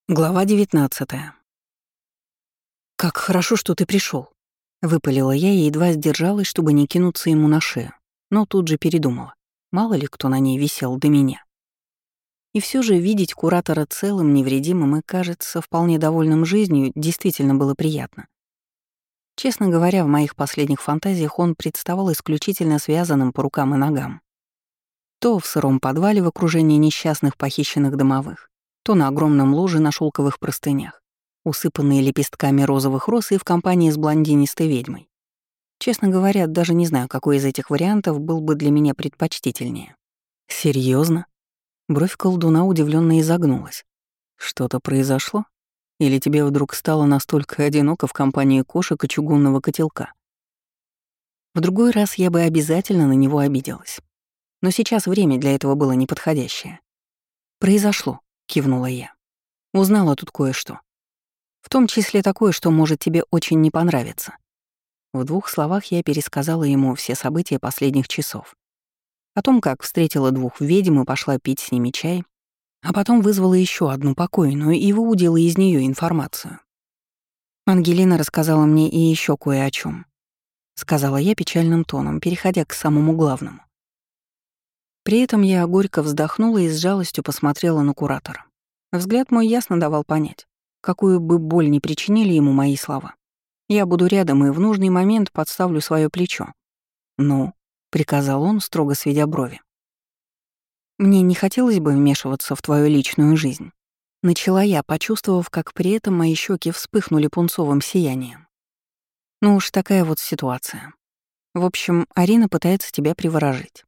Глава 19. «Как хорошо, что ты пришел, выпалила я и едва сдержалась, чтобы не кинуться ему на шею, но тут же передумала. Мало ли кто на ней висел до меня. И все же видеть куратора целым, невредимым и, кажется, вполне довольным жизнью действительно было приятно. Честно говоря, в моих последних фантазиях он представал исключительно связанным по рукам и ногам. То в сыром подвале в окружении несчастных похищенных домовых, то на огромном ложе на шелковых простынях, усыпанные лепестками розовых роз и в компании с блондинистой ведьмой. Честно говоря, даже не знаю, какой из этих вариантов был бы для меня предпочтительнее. Серьезно? Бровь колдуна удивленно изогнулась. Что-то произошло? Или тебе вдруг стало настолько одиноко в компании кошек и чугунного котелка? В другой раз я бы обязательно на него обиделась. Но сейчас время для этого было неподходящее. «Произошло», — кивнула я. «Узнала тут кое-что. В том числе такое, что может тебе очень не понравиться». В 2 словах я пересказала ему все события последних часов. О том, как встретила 2 ведьм и пошла пить с ними чай, а потом вызвала еще одну покойную и выудила из нее информацию. Ангелина рассказала мне и еще кое о чем, сказала я печальным тоном, переходя к самому главному. При этом я горько вздохнула и с жалостью посмотрела на куратора. Взгляд мой ясно давал понять, какую бы боль ни причинили ему мои слова. Я буду рядом и в нужный момент подставлю свое плечо. «Ну», — приказал он, строго сведя брови. «Мне не хотелось бы вмешиваться в твою личную жизнь». Начала я, почувствовав, как при этом мои щеки вспыхнули пунцовым сиянием. Ну уж такая вот ситуация. В общем, Арина пытается тебя приворожить.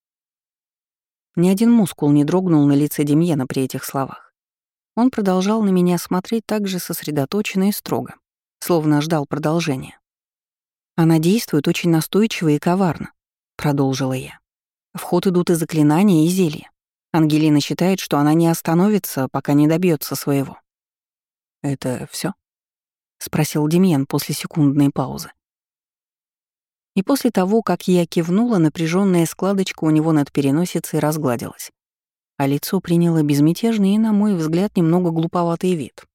Ни один мускул не дрогнул на лице Демьена при этих словах. Он продолжал на меня смотреть так же сосредоточенно и строго, словно ждал продолжения. «Она действует очень настойчиво и коварно», — продолжила я. «В ход идут и заклинания, и зелья. Ангелина считает, что она не остановится, пока не добьется своего». «Это все? Спросил Демьян после секундной паузы. И после того, как я кивнула, напряженная складочка у него над переносицей разгладилась, а лицо приняло безмятежный и, на мой взгляд, немного глуповатый вид.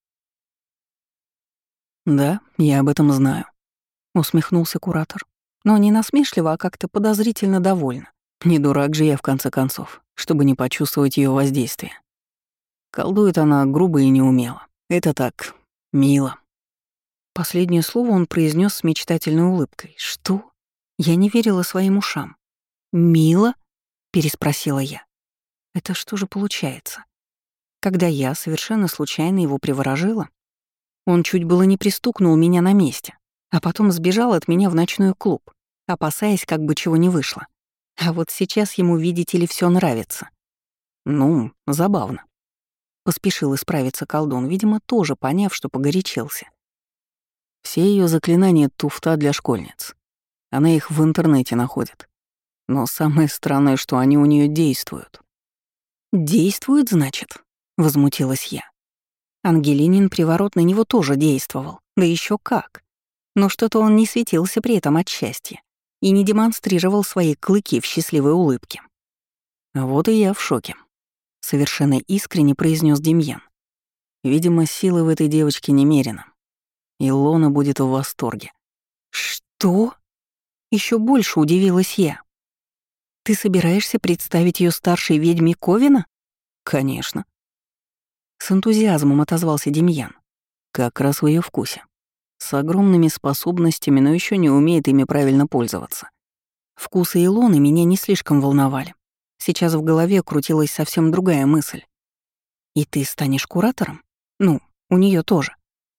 «Да, я об этом знаю», — усмехнулся куратор. Но не насмешливо, а как-то подозрительно довольно. Не дурак же я, в конце концов, чтобы не почувствовать ее воздействие. Колдует она грубо и неумело. Это так, мило. Последнее слово он произнес с мечтательной улыбкой. «Что?» Я не верила своим ушам. «Мило?» — переспросила я. «Это что же получается? Когда я совершенно случайно его приворожила, он чуть было не пристукнул меня на месте, а потом сбежал от меня в ночной клуб, опасаясь, как бы чего не вышло. А вот сейчас ему, видите ли, все нравится. Ну, забавно». Поспешил исправиться колдун, видимо, тоже поняв, что погорячился. Все ее заклинания — туфта для школьниц. Она их в интернете находит. Но самое странное, что они у нее действуют. «Действует, значит?» — возмутилась я. Ангелинин приворот на него тоже действовал, да еще как. Но что-то он не светился при этом от счастья и не демонстрировал свои клыки в счастливой улыбке. «Вот и я в шоке», — совершенно искренне произнес Демьян. «Видимо, силы в этой девочке немерено. Илона будет в восторге». «Что?» Еще больше удивилась я. «Ты собираешься представить ее старшей ведьме Ковина?» «Конечно». С энтузиазмом отозвался Демьян. Как раз в ее вкусе. С огромными способностями, но еще не умеет ими правильно пользоваться. Вкусы Илоны меня не слишком волновали. Сейчас в голове крутилась совсем другая мысль. «И ты станешь куратором? Ну, у нее тоже».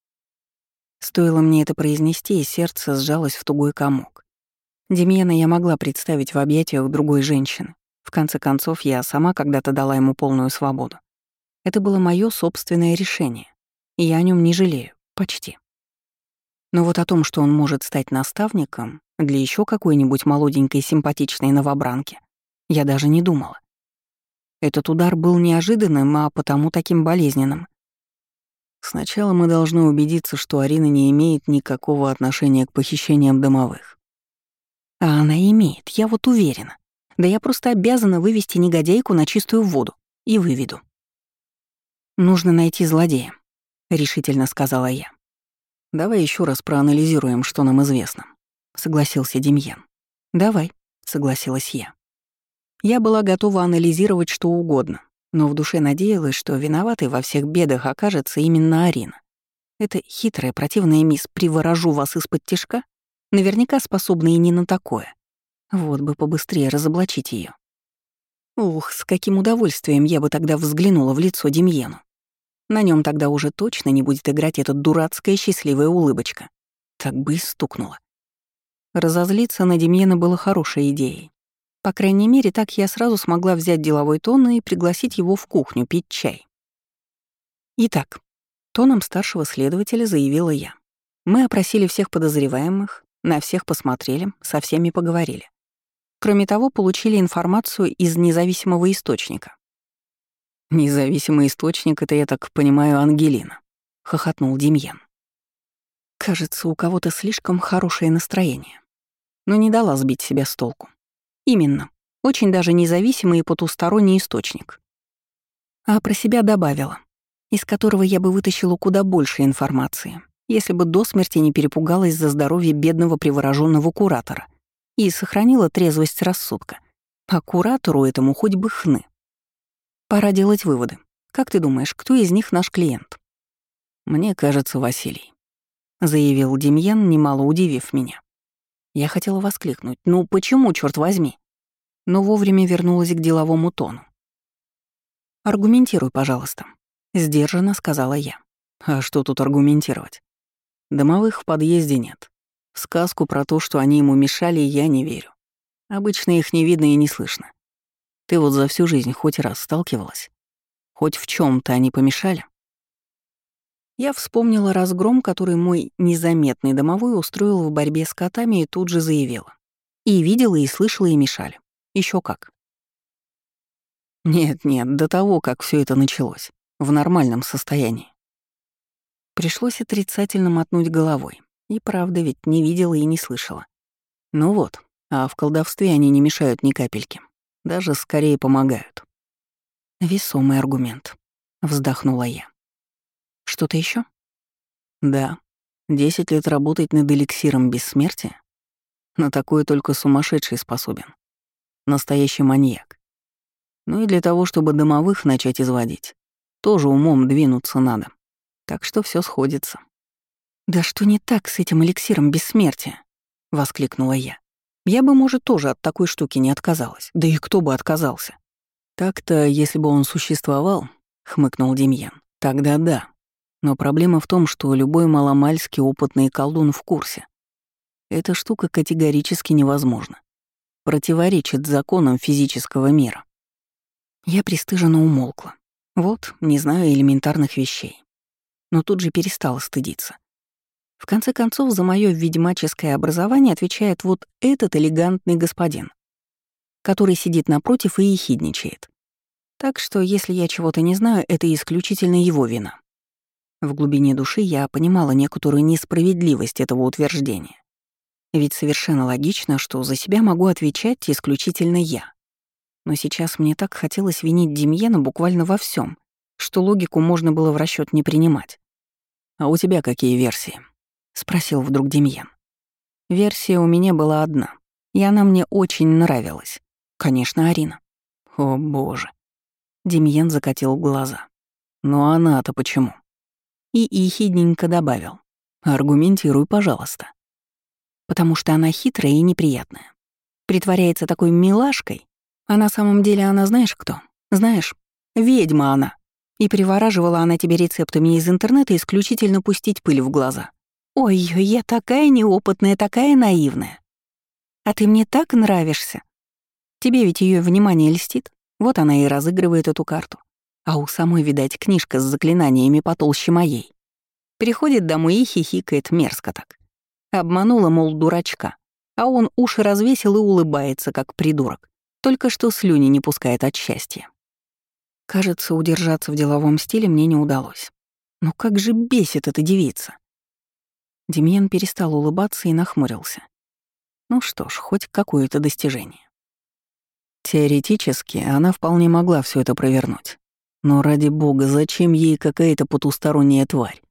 Стоило мне это произнести, и сердце сжалось в тугой комок. Демьяна я могла представить в объятиях другой женщины. В конце концов, я сама когда-то дала ему полную свободу. Это было мое собственное решение, и я о нем не жалею, почти. Но вот о том, что он может стать наставником для еще какой-нибудь молоденькой симпатичной новобранки, я даже не думала. Этот удар был неожиданным, а потому таким болезненным. Сначала мы должны убедиться, что Арина не имеет никакого отношения к похищениям домовых. А она имеет, я вот уверена. Да я просто обязана вывести негодяйку на чистую воду. И выведу. Нужно найти злодея. решительно сказала я. «Давай еще раз проанализируем, что нам известно», — согласился Демьян. «Давай», — согласилась я. Я была готова анализировать что угодно, но в душе надеялась, что виноватой во всех бедах окажется именно Арина. Эта хитрая, противная мисс «приворожу вас из-под тишка» наверняка способна и не на такое. Вот бы побыстрее разоблачить ее. Ух, с каким удовольствием я бы тогда взглянула в лицо Демьену. На нем тогда уже точно не будет играть эта дурацкая счастливая улыбочка. Так бы и стукнула. Разозлиться на Демьена было хорошей идеей. По крайней мере, так я сразу смогла взять деловой тон и пригласить его в кухню пить чай. Итак, тоном старшего следователя заявила я. Мы опросили всех подозреваемых, на всех посмотрели, со всеми поговорили. Кроме того, получили информацию из независимого источника. «Независимый источник — это, я так понимаю, Ангелина», — хохотнул Демьян. Кажется, у кого-то слишком хорошее настроение. Но не дала сбить себя с толку. Именно. Очень даже независимый и потусторонний источник. А про себя добавила, из которого я бы вытащила куда больше информации, если бы до смерти не перепугалась за здоровье бедного привороженного куратора и сохранила трезвость рассудка. А куратору этому хоть бы хны. Пора делать выводы. Как ты думаешь, кто из них наш клиент? Мне кажется, Василий, заявил Демьян, немало удивив меня. Я хотела воскликнуть: «Ну почему, черт возьми?» Но вовремя вернулась к деловому тону. «Аргументируй, пожалуйста», — сдержанно сказала я. «А что тут аргументировать? Домовых в подъезде нет. В сказку про то, что они ему мешали, я не верю. Обычно их не видно и не слышно. Ты вот за всю жизнь хоть раз сталкивалась? Хоть в чем то они помешали?» Я вспомнила разгром, который мой незаметный домовой устроил в борьбе с котами, и тут же заявила. И видела, и слышала, и мешали. Еще как. Нет, до того, как все это началось. В нормальном состоянии. Пришлось отрицательно мотнуть головой. И правда ведь не видела и не слышала. Ну вот, а в колдовстве они не мешают ни капельки. Даже скорее помогают. Весомый аргумент. Вздохнула я. Что-то еще? Да. 10 лет работать над эликсиром бессмертия? На такое только сумасшедший способен. Настоящий маньяк. Ну и для того, чтобы домовых начать изводить, тоже умом двинуться надо. Так что все сходится. «Да что не так с этим эликсиром бессмертия?» — воскликнула я. «Я бы, может, тоже от такой штуки не отказалась. Да и кто бы отказался?» «Так-то, если бы он существовал, — хмыкнул Демьян, — тогда да. Но проблема в том, что любой маломальски опытный колдун в курсе. Эта штука категорически невозможна. Противоречит законам физического мира». Я пристыженно умолкла. Вот, не знаю элементарных вещей. Но тут же перестала стыдиться. В конце концов, за моё ведьмаческое образование отвечает вот этот элегантный господин, который сидит напротив и ехидничает. Так что, если я чего-то не знаю, это исключительно его вина. В глубине души я понимала некоторую несправедливость этого утверждения. Ведь совершенно логично, что за себя могу отвечать исключительно я. Но сейчас мне так хотелось винить Демьена буквально во всем, что логику можно было в расчет не принимать. «А у тебя какие версии?» — спросил вдруг Демьян. Версия у меня была одна, и она мне очень нравилась. Конечно, Арина. О боже. Демьян закатил глаза. «Ну она-то почему?» И ехидненько добавил. «Аргументируй, пожалуйста». Потому что она хитрая и неприятная. Притворяется такой милашкой, а на самом деле она знаешь кто? Знаешь, ведьма она. И привораживала она тебе рецептами из интернета исключительно пустить пыль в глаза. Ой, я такая неопытная, такая наивная. А ты мне так нравишься. Тебе ведь ее внимание льстит. Вот она и разыгрывает эту карту. А у самой, видать, книжка с заклинаниями потолще моей. Приходит домой и хихикает мерзко так. Обманула, мол, дурачка. А он уши развесил и улыбается, как придурок. Только что слюни не пускает от счастья. Кажется, удержаться в деловом стиле мне не удалось. Но как же бесит эта девица. Демьян перестал улыбаться и нахмурился. Ну что ж, хоть какое-то достижение. Теоретически, она вполне могла все это провернуть. Но ради бога, зачем ей какая-то потусторонняя тварь?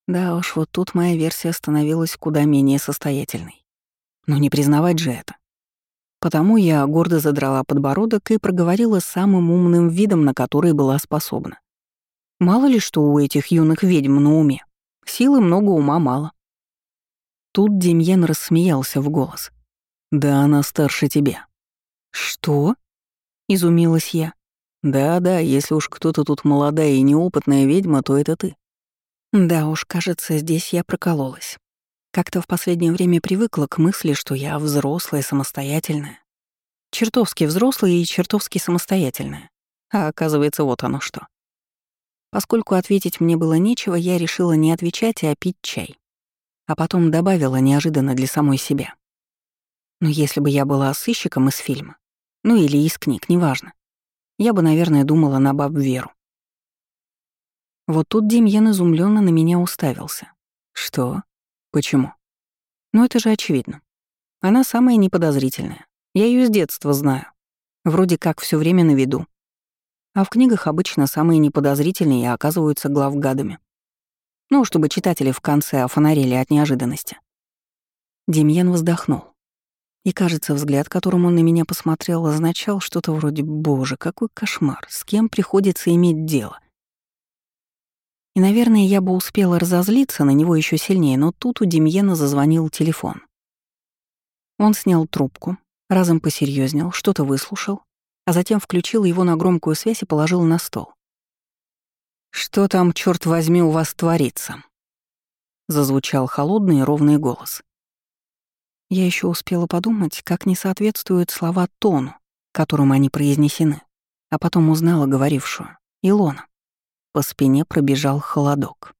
Да уж, вот тут моя версия становилась куда менее состоятельной. Но не признавать же это. Потому я гордо задрала подбородок и проговорила самым умным видом, на который была способна. Мало ли что у этих юных ведьм на уме. Силы много, ума мало. Тут Демьян рассмеялся в голос. «Да она старше тебя». «Что?» — изумилась я. «Да-да, если уж кто-то тут молодая и неопытная ведьма, то это ты». Да уж, кажется, здесь я прокололась. Как-то в последнее время привыкла к мысли, что я взрослая, самостоятельная. Чертовски взрослая и чертовски самостоятельная. А оказывается, вот оно что. Поскольку ответить мне было нечего, я решила не отвечать, а пить чай. А потом добавила неожиданно для самой себя. Но если бы я была сыщиком из фильма, ну или из книг, неважно, я бы, наверное, думала на баб Веру. Вот тут Демьян изумленно на меня уставился. Что? Почему? Ну это же очевидно. Она самая неподозрительная. Я ее с детства знаю. Вроде как все время на виду. А в книгах обычно самые неподозрительные оказываются главгадами. Ну, чтобы читатели в конце офонарели от неожиданности. Демьян вздохнул. И, кажется, взгляд, которым он на меня посмотрел, означал что-то вроде «Боже, какой кошмар, с кем приходится иметь дело?». И, наверное, я бы успела разозлиться на него еще сильнее, но тут у Демьяна зазвонил телефон. Он снял трубку, разом посерьезнел, что-то выслушал, а затем включил его на громкую связь и положил на стол. «Что там, черт возьми, у вас творится?» Зазвучал холодный и ровный голос. Я еще успела подумать, как не соответствуют слова тону, которым они произнесены, а потом узнала говорившую — Илона. По спине пробежал холодок.